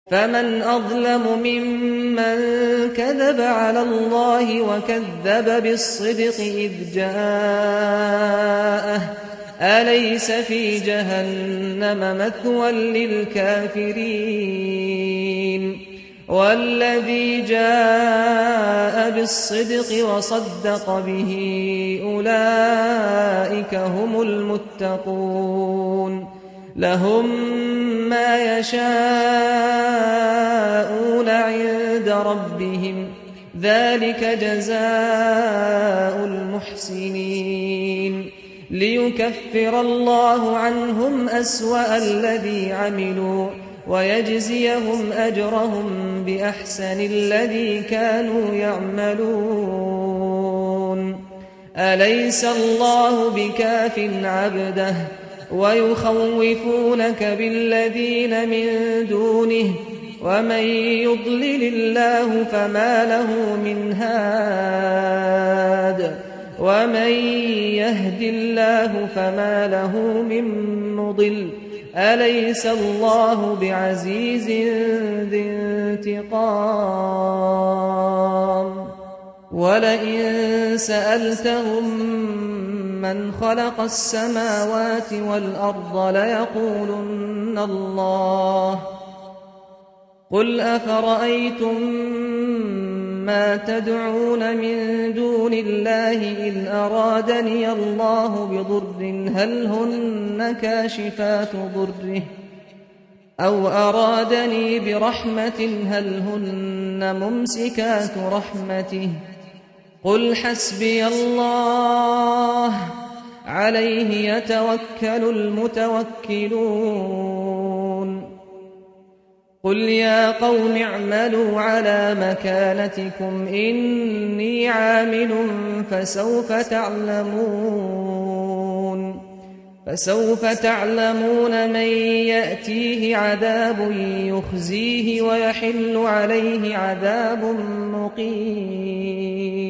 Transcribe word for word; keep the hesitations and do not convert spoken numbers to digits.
فمن أظلم ممن كذب على الله وكذب بالصدق إذ جاءه أليس في جهنم مثوى للكافرين والذي جاء بالصدق وصدق به أولئك هم المتقون لهم ما يشاءون عند ربهم ذلك جزاء المحسنين ليكفر الله عنهم أسوأ الذي عملوا ويجزيهم أجرهم بأحسن الذي كانوا يعملون أليس الله بكاف عبده ويخوفونك بالذين من دونه ومن يضلل الله فما له من هاد ومن يهد الله فما له من مضل أليس الله بعزيز ذي انتقام ولئن سألتهم من خلق السماوات والأرض ليقولن الله قل أفرأيتم ما تدعون من دون الله إن أرادني الله بضر هل هن كاشفات ضره أو أرادني برحمة هل هن ممسكات رحمته قل حسبي الله عليه يتوكل المتوكلون قل يا قوم اعملوا على مكانتكم إني عامل فسوف تعلمون فسوف تعلمون من يأتيه عذاب يخزيه ويحل عليه عذاب مقيم